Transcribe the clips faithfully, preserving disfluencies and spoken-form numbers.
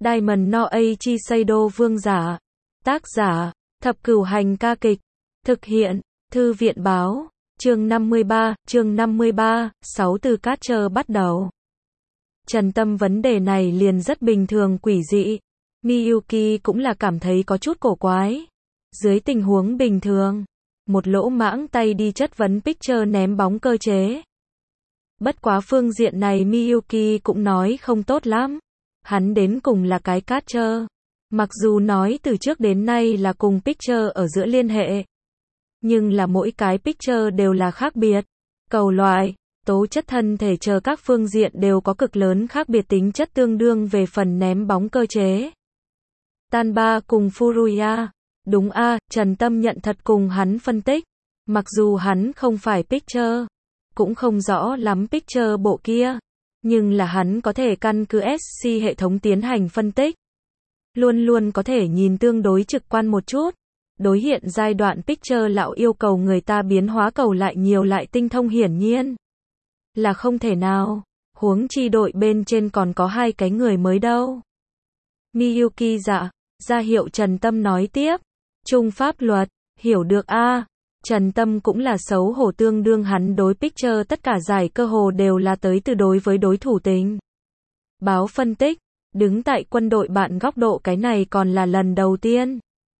Diamond no Eiichi Seido vương giả. Tác giả, Thập Cửu Hành ca kịch. Thực hiện, Thư viện báo. Chương năm mươi ba, chương năm mươi ba, sáu từ Catcher bắt đầu. Trần Tâm vấn đề này liền rất bình thường quỷ dị. Miyuki cũng là cảm thấy có chút cổ quái. Dưới tình huống bình thường, một lỗ mãng tay đi chất vấn Pitcher ném bóng cơ chế. Bất quá phương diện này Miyuki cũng nói không tốt lắm. Hắn đến cùng là cái Catcher. Mặc dù nói từ trước đến nay là cùng Pitcher ở giữa liên hệ. Nhưng là mỗi cái Pitcher đều là khác biệt. Cầu loại, tố chất thân thể chờ các phương diện đều có cực lớn khác biệt tính chất tương đương về phần ném bóng cơ chế. Tanba cùng Furuya. Đúng a, à, Trần Tâm nhận thật cùng hắn phân tích. Mặc dù hắn không phải Pitcher, cũng không rõ lắm Pitcher bộ kia. Nhưng là hắn có thể căn cứ ét xê hệ thống tiến hành phân tích. Luôn luôn có thể nhìn tương đối trực quan một chút. Đối hiện giai đoạn Pitcher lão yêu cầu người ta biến hóa cầu lại nhiều lại tinh thông hiển nhiên là không thể nào. Huống chi đội bên trên còn có hai cái người mới đâu. Miyuki dạ, ra hiệu Trần Tâm nói tiếp. Trung pháp luật, hiểu được a. À. Trần Tâm cũng là xấu hổ tương đương hắn đối Pitcher tất cả giải cơ hồ đều là tới từ đối với đối thủ tình. Báo phân tích, đứng tại quân đội bạn góc độ cái này còn là lần đầu tiên.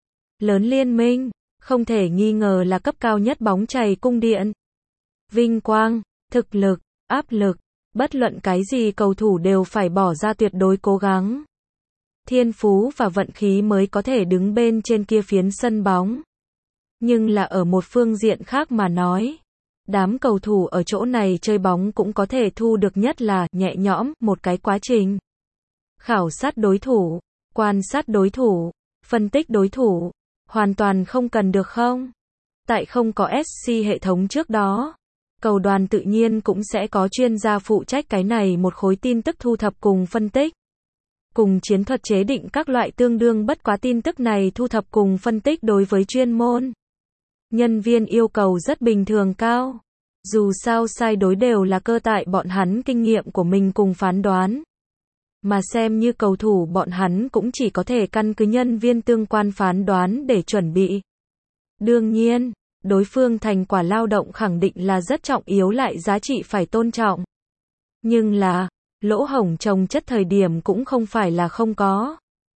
Lớn liên minh, không thể nghi ngờ là cấp cao nhất bóng chày cung điện. Vinh quang, thực lực, áp lực, bất luận cái gì cầu thủ đều phải bỏ ra tuyệt đối cố gắng. Thiên phú và vận khí mới có thể đứng bên trên kia phiến sân bóng. Nhưng là ở một phương diện khác mà nói, đám cầu thủ ở chỗ này chơi bóng cũng có thể thu được nhất là nhẹ nhõm một cái quá trình. Khảo sát đối thủ, quan sát đối thủ, phân tích đối thủ, hoàn toàn không cần được không? Tại không có ét xê hệ thống trước đó, cầu đoàn tự nhiên cũng sẽ có chuyên gia phụ trách cái này một khối tin tức thu thập cùng phân tích. Cùng chiến thuật chế định các loại tương đương bất quá tin tức này thu thập cùng phân tích đối với chuyên môn. Nhân viên yêu cầu rất bình thường cao. Dù sao sai đối đều là cơ tại bọn hắn kinh nghiệm của mình cùng phán đoán. Mà xem như cầu thủ bọn hắn cũng chỉ có thể căn cứ nhân viên tương quan phán đoán để chuẩn bị. Đương nhiên, đối phương thành quả lao động khẳng định là rất trọng yếu lại giá trị phải tôn trọng. Nhưng là, lỗ hổng trồng chất thời điểm cũng không phải là không có.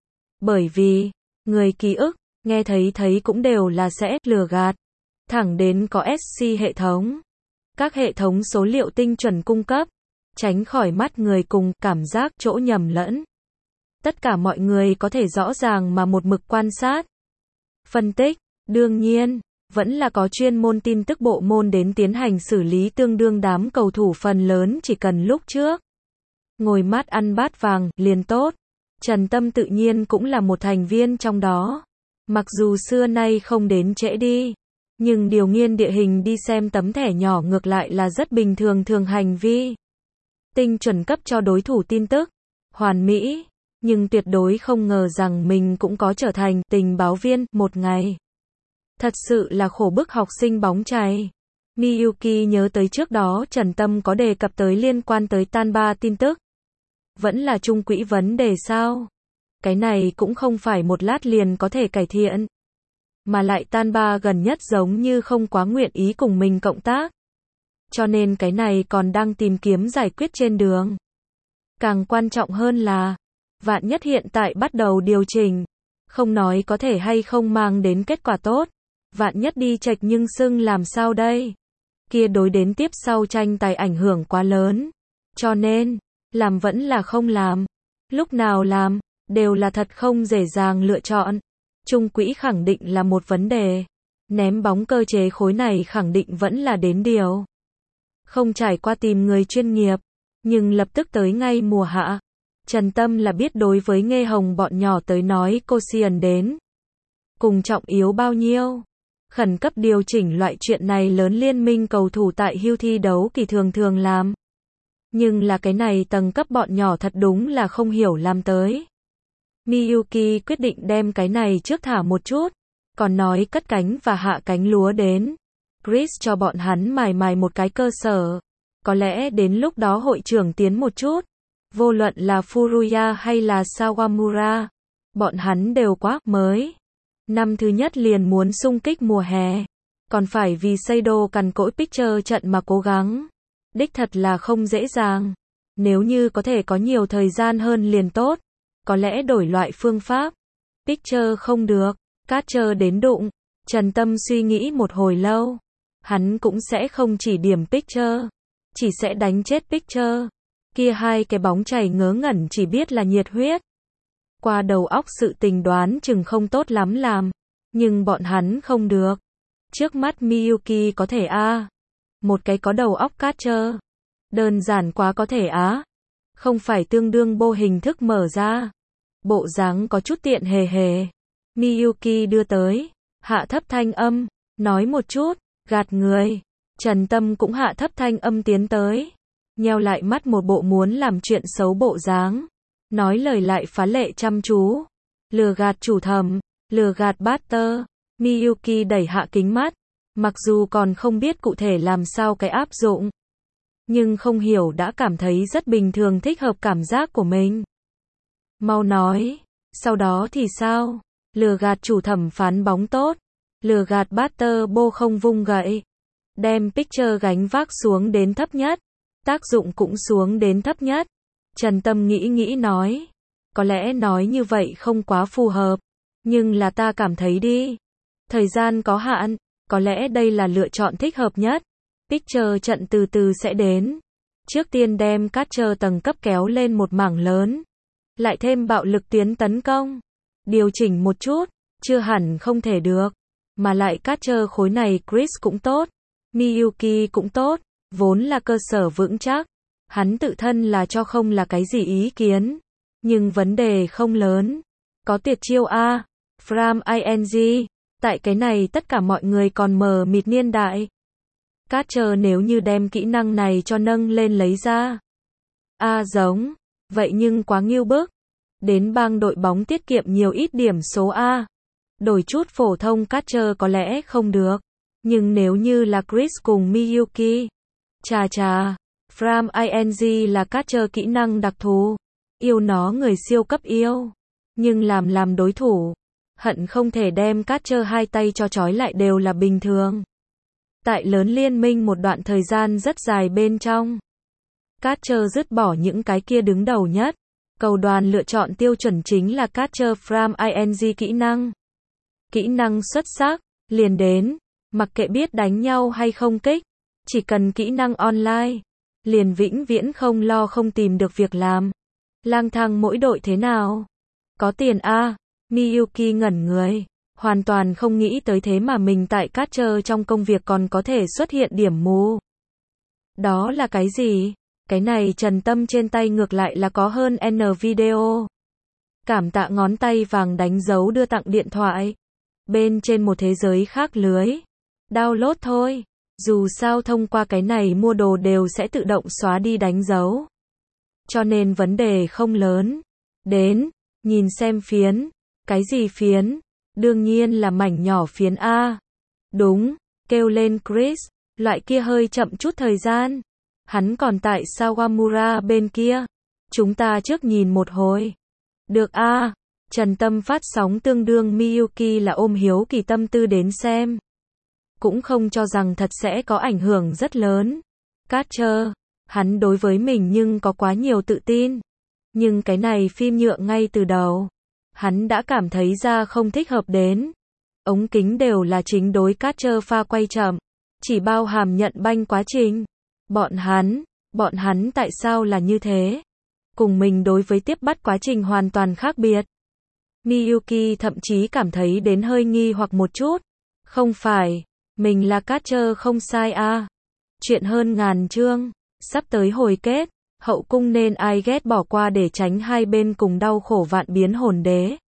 Bởi vì, người ký ức, nghe thấy thấy cũng đều là sẽ lừa gạt. Thẳng đến có ét xê hệ thống. Các hệ thống số liệu tinh chuẩn cung cấp. Tránh khỏi mắt người cùng cảm giác chỗ nhầm lẫn. Tất cả mọi người có thể rõ ràng mà một mực quan sát. Phân tích, đương nhiên, vẫn là có chuyên môn tin tức bộ môn đến tiến hành xử lý tương đương đám cầu thủ phần lớn chỉ cần lúc trước. Ngồi mát ăn bát vàng, liền tốt. Trần Tâm tự nhiên cũng là một thành viên trong đó. Mặc dù xưa nay không đến trễ đi. Nhưng điều nghiên địa hình đi xem tấm thẻ nhỏ ngược lại là rất bình thường thường hành vi. Tinh chuẩn cấp cho đối thủ tin tức. Hoàn mỹ. Nhưng tuyệt đối không ngờ rằng mình cũng có trở thành tình báo viên một ngày. Thật sự là khổ bức học sinh bóng chày. Miyuki nhớ tới trước đó Trần Tâm có đề cập tới liên quan tới Tanba tin tức. Vẫn là trung quỹ vấn đề sao? Cái này cũng không phải một lát liền có thể cải thiện. Mà lại Tanba gần nhất giống như không quá nguyện ý cùng mình cộng tác. Cho nên cái này còn đang tìm kiếm giải quyết trên đường. Càng quan trọng hơn là, vạn nhất hiện tại bắt đầu điều chỉnh. Không nói có thể hay không mang đến kết quả tốt. Vạn nhất đi chệch nhưng xưng làm sao đây? Kia đối đến tiếp sau tranh tài ảnh hưởng quá lớn. Cho nên, làm vẫn là không làm. Lúc nào làm, đều là thật không dễ dàng lựa chọn. Trung quỹ khẳng định là một vấn đề. Ném bóng cơ chế khối này khẳng định vẫn là đến điều. Không trải qua tìm người chuyên nghiệp. Nhưng lập tức tới ngay mùa hạ. Trần Tâm là biết đối với Nghê Hồng bọn nhỏ tới nói Korean đến. Cùng trọng yếu bao nhiêu. Khẩn cấp điều chỉnh loại chuyện này lớn liên minh cầu thủ tại hưu thi đấu kỳ thường thường làm. Nhưng là cái này tầng cấp bọn nhỏ thật đúng là không hiểu làm tới. Miyuki quyết định đem cái này trước thả một chút. Còn nói cất cánh và hạ cánh lúa đến. Chris cho bọn hắn mài mài một cái cơ sở. Có lẽ đến lúc đó hội trưởng tiến một chút. Vô luận là Furuya hay là Sawamura, bọn hắn đều quá mới. Năm thứ nhất liền muốn xung kích mùa hè, còn phải vì Seido cằn cỗi Picture trận mà cố gắng. Đích thật là không dễ dàng. Nếu như có thể có nhiều thời gian hơn liền tốt, có lẽ đổi loại phương pháp. Picture không được, Catcher đến đụng. Trần Tâm suy nghĩ một hồi lâu. Hắn cũng sẽ không chỉ điểm Picture, chỉ sẽ đánh chết Picture. Kia hai cái bóng chảy ngớ ngẩn chỉ biết là nhiệt huyết. Qua đầu óc sự tình đoán chừng không tốt lắm làm, nhưng bọn hắn không được. Trước mắt Miyuki có thể a, à. Một cái có đầu óc Catcher. Đơn giản quá có thể á. À. Không phải tương đương bô hình thức mở ra. Bộ dáng có chút tiện hề hề. Miyuki đưa tới, hạ thấp thanh âm, nói một chút, gạt người. Trần Tâm cũng hạ thấp thanh âm tiến tới, nheo lại mắt một bộ muốn làm chuyện xấu bộ dáng, nói lời lại phá lệ chăm chú. Lừa gạt chủ thẩm, lừa gạt Butter. Miyuki đẩy hạ kính mắt, mặc dù còn không biết cụ thể làm sao cái áp dụng, nhưng không hiểu đã cảm thấy rất bình thường, thích hợp cảm giác của mình. Mau nói, sau đó thì sao? Lừa gạt chủ thẩm phán bóng tốt, lừa gạt Butter bô không vung gậy, đem Picture gánh vác xuống đến thấp nhất, tác dụng cũng xuống đến thấp nhất. Trần Tâm nghĩ nghĩ nói, có lẽ nói như vậy không quá phù hợp, nhưng là ta cảm thấy đi, thời gian có hạn, có lẽ đây là lựa chọn thích hợp nhất. Picture trận từ từ sẽ đến, trước tiên đem Catcher tầng cấp kéo lên một mảng lớn, lại thêm bạo lực tiến tấn công, điều chỉnh một chút, chưa hẳn không thể được, mà lại Catcher khối này Chris cũng tốt, Miyuki cũng tốt, vốn là cơ sở vững chắc, hắn tự thân là cho không là cái gì ý kiến, nhưng vấn đề không lớn, có tuyệt chiêu a, From ing, tại cái này tất cả mọi người còn mờ mịt niên đại. Catcher nếu như đem kỹ năng này cho nâng lên lấy ra. A giống, vậy nhưng quá nghiêu bức. Đến bang đội bóng tiết kiệm nhiều ít điểm số A. Đổi chút phổ thông Catcher có lẽ không được. Nhưng nếu như là Chris cùng Miyuki. Chà chà, From ing là Catcher kỹ năng đặc thù. Yêu nó người siêu cấp yêu. Nhưng làm làm đối thủ. Hận không thể đem Catcher hai tay cho trói lại đều là bình thường. Tại lớn liên minh một đoạn thời gian rất dài bên trong, Catcher dứt bỏ những cái kia đứng đầu nhất. Cầu đoàn lựa chọn tiêu chuẩn chính là Catcher From ing kỹ năng. Kỹ năng xuất sắc, liền đến, mặc kệ biết đánh nhau hay không kích, chỉ cần kỹ năng online, liền vĩnh viễn không lo không tìm được việc làm. Lang thang mỗi đội thế nào? Có tiền a, à? Miyuki ngẩn người. Hoàn toàn không nghĩ tới thế mà mình tại Catcher trong công việc còn có thể xuất hiện điểm mù. Đó là cái gì? Cái này Trần Tâm trên tay ngược lại là có hơn N video. Cảm tạ ngón tay vàng đánh dấu đưa tặng điện thoại. Bên trên một thế giới khác lưới. Download thôi. Dù sao thông qua cái này mua đồ đều sẽ tự động xóa đi đánh dấu. Cho nên vấn đề không lớn. Đến, nhìn xem phiến. Cái gì phiến? Đương nhiên là mảnh nhỏ phiến A. Đúng, kêu lên Chris, loại kia hơi chậm chút thời gian. Hắn còn tại Sawamura bên kia. Chúng ta trước nhìn một hồi. Được a. Trần Tâm phát sóng tương đương Miyuki là ôm hiếu kỳ tâm tư đến xem. Cũng không cho rằng thật sẽ có ảnh hưởng rất lớn. Catcher, hắn đối với mình nhưng có quá nhiều tự tin. Nhưng cái này phim nhựa ngay từ đầu. Hắn đã cảm thấy ra không thích hợp đến. Ống kính đều là chính đối Catcher pha quay chậm. Chỉ bao hàm nhận banh quá trình. Bọn hắn, bọn hắn tại sao là như thế? Cùng mình đối với tiếp bắt quá trình hoàn toàn khác biệt. Miyuki thậm chí cảm thấy đến hơi nghi hoặc một chút. Không phải, mình là Catcher không sai à. Chuyện hơn ngàn chương, sắp tới hồi kết, hậu cung nên ai ghét bỏ qua để tránh hai bên cùng đau khổ vạn biến hồn đế.